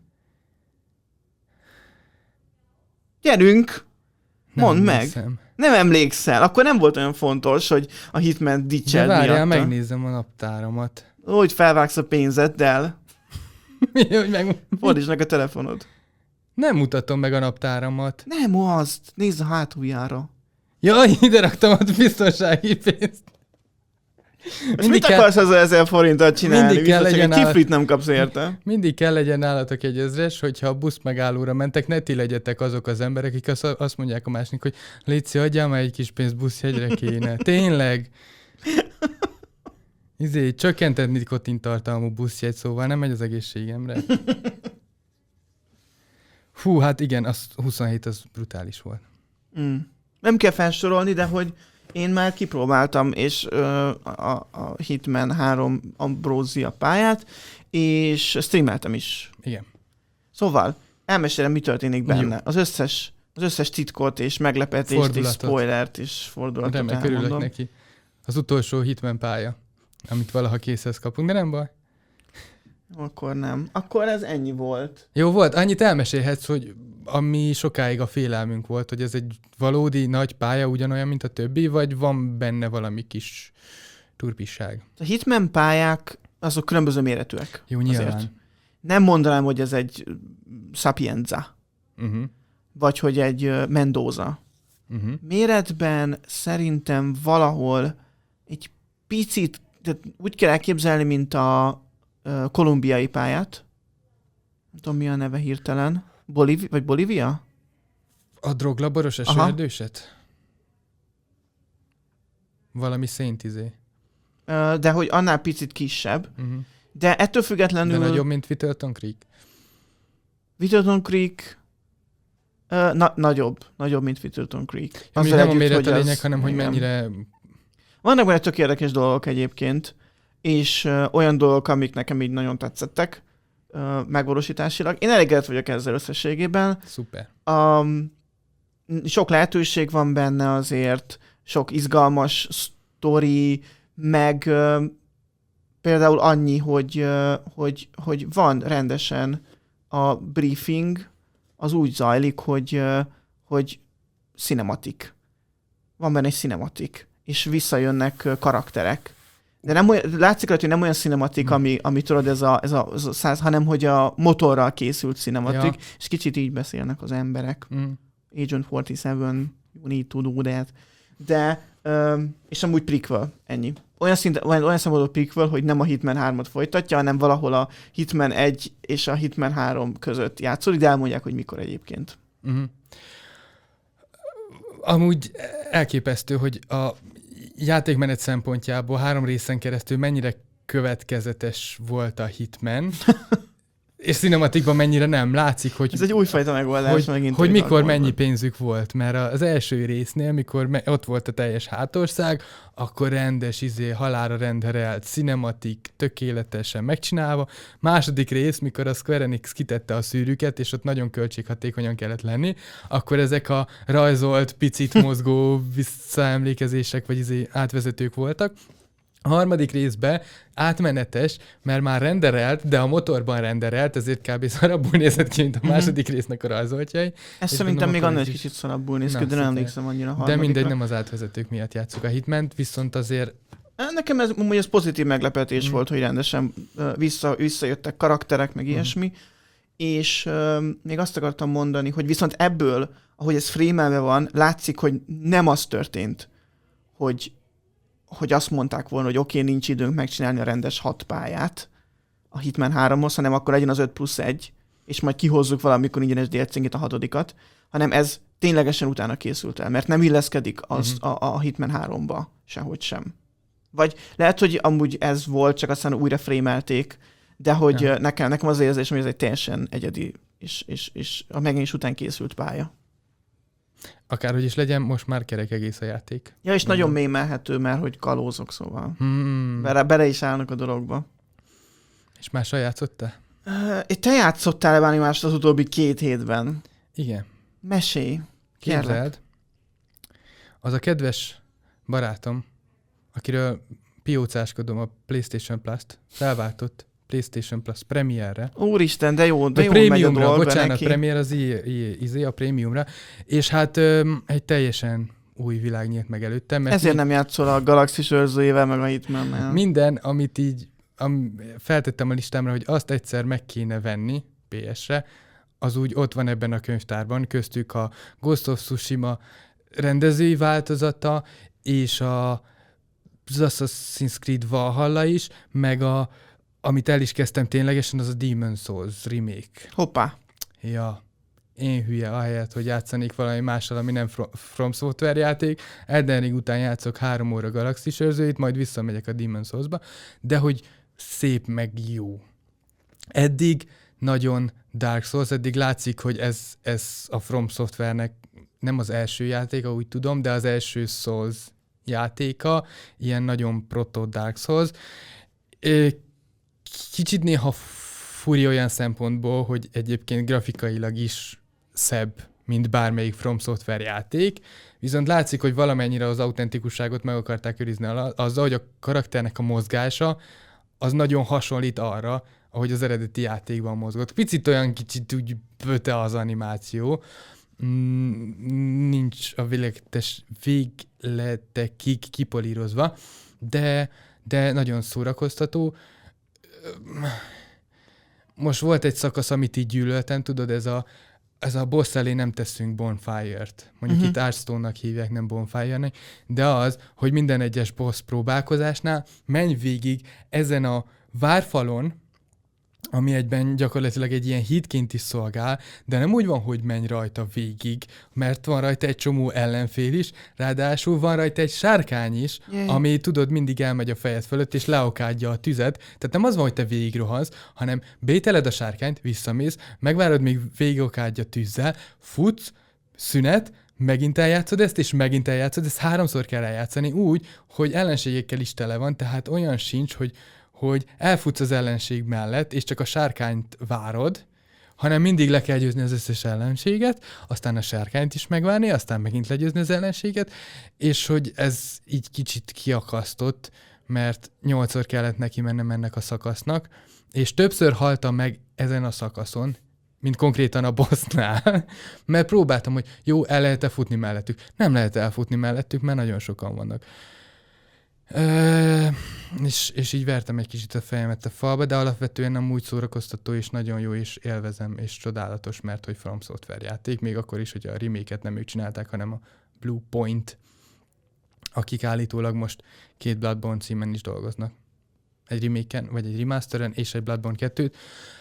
Gyerünk! Mondd meg! Emlékszem. Nem emlékszel, akkor nem volt olyan fontos, hogy a Hitman dicseld miatta. De várjál, megnézem a naptáramat. Úgy felvágsz a pénzeddel. Mi, hogy meg... Fordítsd meg a telefonod. Nem mutatom meg a naptáramat. Nem azt, nézd a hátuljára. Jaj, ide raktam a biztonsági pénzt. És mit kell... akarsz ezzel ezer forinttal csinálni? Mindig kell legyen egy kiflit nem kapsz érte. Mindig kell legyen nálatok egy ezres, hogyha a busz megállóra mentek, ne ti legyetek azok az emberek, akik azt mondják a másiknak, hogy Léci, adjál már egy kis pénzt buszjegyre kéne. Tényleg. Izé, csökkentett nikotintartalmú buszjegy, szóval nem megy az egészségemre. Hú, hát igen, az huszonhét az brutális volt. Mm. Nem kell felsorolni, de hogy én már kipróbáltam, és ö, a, a Hitman három Ambrosia pályát, és streameltem is. Igen. Szóval, elmesélem, mi történik benne. Jó. Az összes, az összes titkot, és meglepetést, fordulatot. És spoilert, és fordulatot Remek, örülök neki. Az utolsó Hitman pálya, amit valaha készhez kapunk, de nem baj. Akkor nem. Akkor ez ennyi volt. Jó volt, annyit elmesélhetsz, hogy ami sokáig a félelmünk volt, hogy ez egy valódi nagy pálya ugyanolyan, mint a többi, vagy van benne valami kis turpisság? A Hitman pályák azok különböző méretűek. Jó, nyilván. Azért. Nem mondanám, hogy ez egy Sapienza, uh-huh. vagy hogy egy Mendoza. Uh-huh. Méretben szerintem valahol egy picit, tehát úgy kell elképzelni, mint a kolumbiai pályát. Nem tudom, mi a neve hirtelen. Bolív- vagy Bolívia? A droglaboros esőerdőset? Valami széntizé. De hogy annál picit kisebb. Uh-huh. De ettől függetlenül... De nagyobb, mint Whittleton Creek? Whittleton Creek... Uh, na- nagyobb. Nagyobb, mint Whittleton Creek. Ja, nem együtt, a méret a lényeg, az... hanem hogy igen. mennyire... Vannak benne tök érdekes dolgok egyébként, és uh, olyan dolgok, amik nekem így nagyon tetszettek uh, megvalósításilag. Én elégedett vagyok ezzel összességében. Szuper. Um, sok lehetőség van benne azért, sok izgalmas sztori, meg uh, például annyi, hogy, uh, hogy, hogy van rendesen a briefing, az úgy zajlik, hogy, uh, hogy cinematik. Van benne egy cinematik, és visszajönnek uh, karakterek. De nem olyan, látszik rajta, hogy nem olyan cinematik, mm. ami, ami tudod, ez a, ez a, ez a száz, hanem hogy a motorral készült cinematik, ja. és kicsit így beszélnek az emberek. Mm. Agent negyvenhét you need to do that. De, um, és amúgy prequel, ennyi. Olyan, szinte, olyan, olyan szempontból prequel, hogy nem a Hitman hármat folytatja, hanem valahol a Hitman egy és a Hitman három között játszódik, de elmondják, hogy mikor egyébként. Uh-huh. Amúgy elképesztő, hogy a játékmenet szempontjából három részen keresztül mennyire következetes volt a Hitman, és cinematikban mennyire nem. Látszik, hogy... Ez egy újfajta megoldás hogy, megint. Hogy mikor mennyi volt. Pénzük volt, mert az első résznél, mikor me- ott volt a teljes hátország, akkor rendes, izé, halálra renderelt, cinematik, tökéletesen megcsinálva. Második rész, mikor a Square Enix kitette a szűrűket, és ott nagyon költséghatékonyan kellett lenni, akkor ezek a rajzolt, picit mozgó visszaemlékezések, vagy izé átvezetők voltak. A harmadik részben átmenetes, mert már renderelt, de a motorban renderelt, ezért kb. Szarabbul nézett ki, mint a második résznek a rajzoltjai. Ez szerintem még annál egy kicsit szarabbul néz ki, de nem emlékszem annyira a harmadikra. De mindegy, nem az átvezetők miatt játsszuk a Hitment, viszont azért... Nekem ez, ez pozitív meglepetés mm. volt, hogy rendesen uh, vissza, visszajöttek karakterek, meg mm. ilyesmi, és uh, még azt akartam mondani, hogy viszont ebből, ahogy ez frémelve van, látszik, hogy nem az történt, hogy hogy azt mondták volna, hogy oké, okay, nincs időnk megcsinálni a rendes hat pályát a Hitman háromhoz, hanem akkor legyen az öt plusz egy, és majd kihozzuk valamikor ingyenes dé el cé-nket a hatodikat, hanem ez ténylegesen utána készült el, mert nem illeszkedik az uh-huh. a, a Hitman háromba sehogy sem. Vagy lehet, hogy amúgy ez volt, csak aztán újra frémelték, de hogy ja. nekem, nekem az érzésem, hogy ez egy teljesen egyedi és, és, és a megjelenés után készült pálya. Akárhogy is legyen, most már kerek egész a játék. Ja, és nagyon mélymelhető, mert hogy kalózok, szóval. Hmm. Bele, bele is állnak a dologba. És mással játszottál? Uh, te játszottál bármi mást az utóbbi két hétben? Igen. Mesélj. Képzeld, az a kedves barátom, akiről piócáskodom a PlayStation Plus-t, felváltott PlayStation Plus Premierre. Úristen, de jó, de jó megy a dolga bocsánat, neki. Premier az izé, a Premiumra, és hát öm, egy teljesen új világ nyílt meg előttem. Mert ezért így, nem játszol a Galaxis őrzőjével, meg a Hitman-nel. Minden, amit így am, feltettem a listámra, hogy azt egyszer meg kéne venni pé es-re, az úgy ott van ebben a könyvtárban, köztük a Ghost of Tsushima rendezői változata, és a az Assassin's Creed Valhalla is, meg a amit el is kezdtem ténylegesen, az a Demon's Souls remake. Hoppá. Ja, én hülye, ahelyett, hogy játszanék valami mással, ami nem From Software játék. Elden Ring után játszok három óra Galaxis őrzőit, majd visszamegyek a Demon's Souls-ba, de hogy szép meg jó. Eddig nagyon Dark Souls, eddig látszik, hogy ez, ez a From Software-nek nem az első játéka, úgy tudom, de az első Souls játéka, ilyen nagyon proto Dark Souls. Kicsit néha furi olyan szempontból, hogy egyébként grafikailag is szebb, mint bármelyik From Software játék, viszont látszik, hogy valamennyire az autentikusságot meg akarták őrizni azzal, hogy a karakternek a mozgása az nagyon hasonlít arra, ahogy az eredeti játékban mozgott. Picit olyan kicsit úgy böte az animáció, nincs a végletes végletekig kipolírozva, de, de nagyon szórakoztató. Most volt egy szakasz, amit így gyűlöltem, tudod, ez a, ez a boss elé nem teszünk bonfire-t. Mondjuk uh-huh. itt Archstone-nak hívják, nem bonfire-nek, de az, hogy minden egyes boss próbálkozásnál menj végig ezen a várfalon, ami egyben gyakorlatilag egy ilyen hídként is szolgál, de nem úgy van, hogy menj rajta végig, mert van rajta egy csomó ellenfél is, ráadásul van rajta egy sárkány is, Jaj. ami tudod, mindig elmegy a fejed fölött, és leokádja a tüzet. Tehát nem az van, hogy te végigrohansz, hanem bételed a sárkányt, visszamész, megvárod, még végigokádja tűzzel, futsz, szünet, megint eljátszod ezt, és megint eljátszod, ezt háromszor kell eljátszani úgy, hogy ellenségekkel is tele van, tehát olyan sincs, hogy hogy elfutsz az ellenség mellett, és csak a sárkányt várod, hanem mindig le kell győzni az összes ellenséget, aztán a sárkányt is megvárni, aztán megint legyőzni az ellenséget, és hogy ez így kicsit kiakasztott, mert nyolcszor kellett neki mennem ennek a szakasznak, és többször haltam meg ezen a szakaszon, mint konkrétan a bossnál, mert próbáltam, hogy jó, el lehet-e futni mellettük. Nem lehet elfutni mellettük, mert nagyon sokan vannak. Ö, és, és így vertem egy kicsit a fejemet a falba, de alapvetően nem úgy szórakoztató, és nagyon jó, és élvezem, és csodálatos, mert hogy From Software játék, még akkor is, hogy a remake-et nem ők csinálták, hanem a Blue Point, akik állítólag most két Bloodborne címen is dolgoznak. Egy remake-en, vagy egy remasteren, és egy Bloodborne kettőt,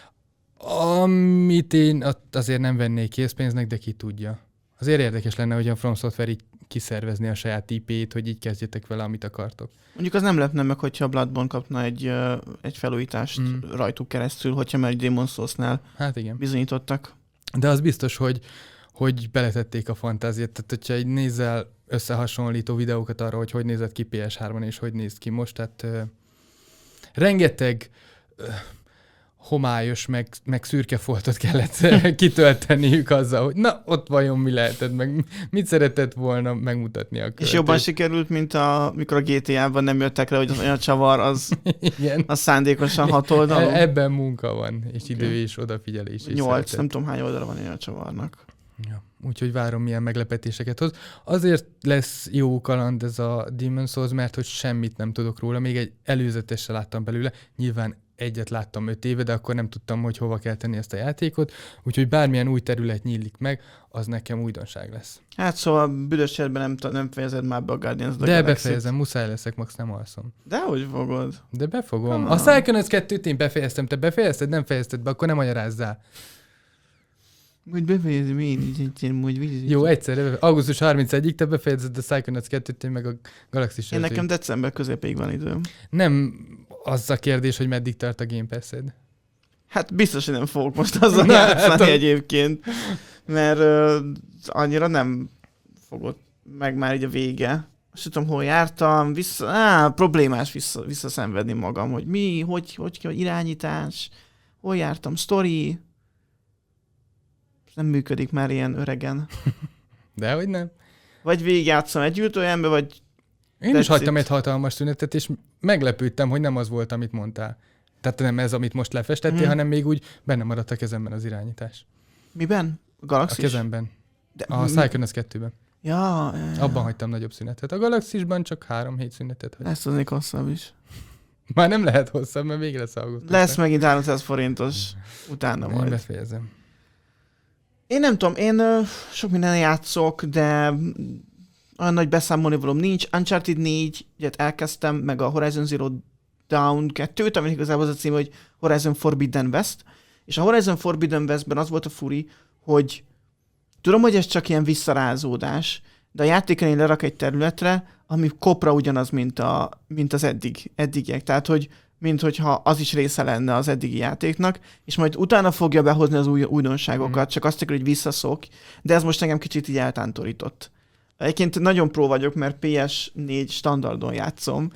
amit én azért nem vennék készpénznek, de ki tudja. Azért érdekes lenne, hogy a From Software így kiszervezni a saját í pét, hogy így kezdjetek vele, amit akartok. Mondjuk az nem lepne meg, hogyha a Bloodborne kapna egy, egy felújítást mm. rajtuk keresztül, hogyha már egy Demon's Souls-nál hát igen. bizonyítottak. De az biztos, hogy, hogy beletették a fantáziát. Tehát, hogyha így nézel összehasonlító videókat arra, hogy hogy nézett ki pé es hármon, és hogy néz ki most, tehát uh, rengeteg uh, homályos, meg, meg szürke foltot kellett kitölteniük azzal, hogy na, ott vajon mi lehetett, meg mit szeretett volna megmutatni a követőt. És jobban sikerült, mint a, mikor a gé té á-ban nem jöttek le, hogy az olyan csavar, az, az szándékosan hat oldalú. E- ebben munka van, és idő okay. és odafigyelés. Nyolc, nem tudom hány oldalra van olyan csavarnak. Ja, úgyhogy várom, milyen meglepetéseket hoz. Azért lesz jó kaland ez a Demon's Souls, mert hogy semmit nem tudok róla, még egy előzetesre láttam belőle, nyilván egyet láttam öt éve, de akkor nem tudtam, hogy hova kell tenni ezt a játékot, úgyhogy bármilyen új terület nyílik meg, az nekem újdonság lesz. Hát szóval büdös életben nem, nem fejezed már be a Guardians of the De Galaxy-t. befejezem, muszáj leszek, max nem alszom. De hogy fogod? De befogom. A Psychonauts kettőt én befejeztem, te befejezted, nem fejezted be, akkor nem magyarázzál. Úgy befejezem én így, én úgy jó, egyszerre. augusztus harmincegyedikéig te befejezed a Psychonauts kettőt, én meg a Galaxy Én nekem december közepéig van időm. Nem az a kérdés, hogy meddig tart a Game Pass-ed. Hát biztos, hogy nem fogok most azzal játszani hát egyébként, mert uh, annyira nem fogott meg már így a vége. Azt tudom, hol jártam, vissza, á, problémás vissza, visszaszenvedni magam, hogy mi, hogy, hogy, hogy irányítás, hol jártam, sztori. Nem működik már ilyen öregen. Dehogy nem. Vagy végigjátszom egy ültőjembe, vagy én tetszik. Is hagytam egy hatalmas szünetet, és meglepődtem, hogy nem az volt, amit mondtál. Tehát nem ez, amit most lefestettél, hmm. hanem még úgy benne maradt a kezemben az irányítás. Miben? A Galaxis? A kezemben. De a Psychonauts kettőben. Ja, ja, ja. Abban hagytam nagyobb szünetet. A Galaxisban csak három hét szünetet hagytam. Lesz az még hosszabb is. Már nem lehet hosszabb, mert végre lesz augusztus. Lesz megint háromszáz forintos. Utána majd. Én befejezem. Én nem tudom, én uh, sok minden játszok, de olyan nagy beszámolni valóm nincs. Uncharted négyet elkezdtem, meg a Horizon Zero Dawn kettőt, aminek igazából az a cím, hogy Horizon Forbidden West. És a Horizon Forbidden Westben az volt a furi, hogy tudom, hogy ez csak ilyen visszarázódás, de a játéken én lerak egy területre, ami kopra ugyanaz, mint, a, mint az eddig, eddigiek. Tehát, hogy mint hogyha az is része lenne az eddigi játéknak, és majd utána fogja behozni az új, újdonságokat, mm. csak azt akar, hogy visszaszok, de ez most engem kicsit így eltántorított. Egyébként nagyon pró vagyok, mert pé es négy standardon játszom.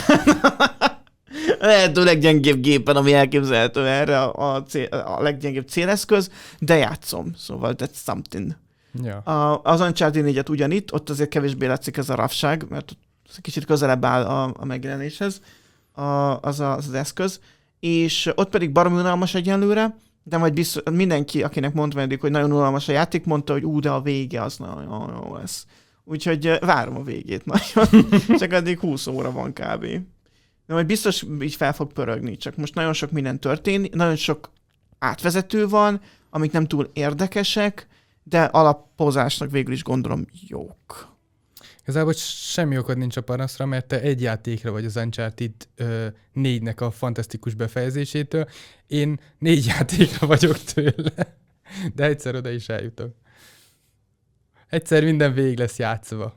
Lehet a leggyengébb gépen, ami elképzelhető erre a, a, cél, a leggyengébb céleszköz, de játszom, szóval that's something. Ja. A, az Uncharted négyet ugyanitt, ott azért kevésbé látszik ez a ravság, mert kicsit közelebb áll a, a megjelenéshez. A, az, a, az az eszköz, és ott pedig baromi unalmas egyenlőre, de majd biztos, mindenki, akinek mondtam eddig, hogy nagyon unalmas a játék, mondta, hogy ú, de a vége az nagyon jó lesz. Úgyhogy várom a végét nagyon, csak addig húsz óra van kb. De majd biztos így fel fog pörögni, csak most nagyon sok minden történik, nagyon sok átvezető van, amik nem túl érdekesek, de alapozásnak végül is gondolom jók. Igazából semmi okod nincs a panaszra, mert te egy játékra vagy az Uncharted ö, négynek a fantasztikus befejezésétől. Én négy játékra vagyok tőle, de egyszer oda is eljutok. Egyszer minden végig lesz játszva.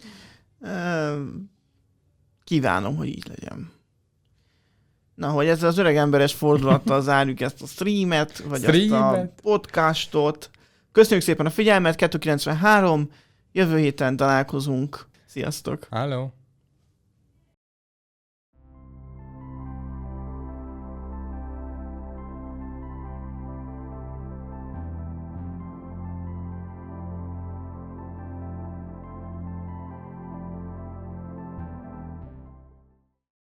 Kívánom, hogy így legyen. Na, hogy ezzel az öreg emberes fordulattal zárjuk ezt a streamet, vagy streamet. ezt a podcastot. Köszönjük szépen a figyelmet, kettőszázkilencvenhárom. Jövő héten találkozunk. Sziasztok! Hello.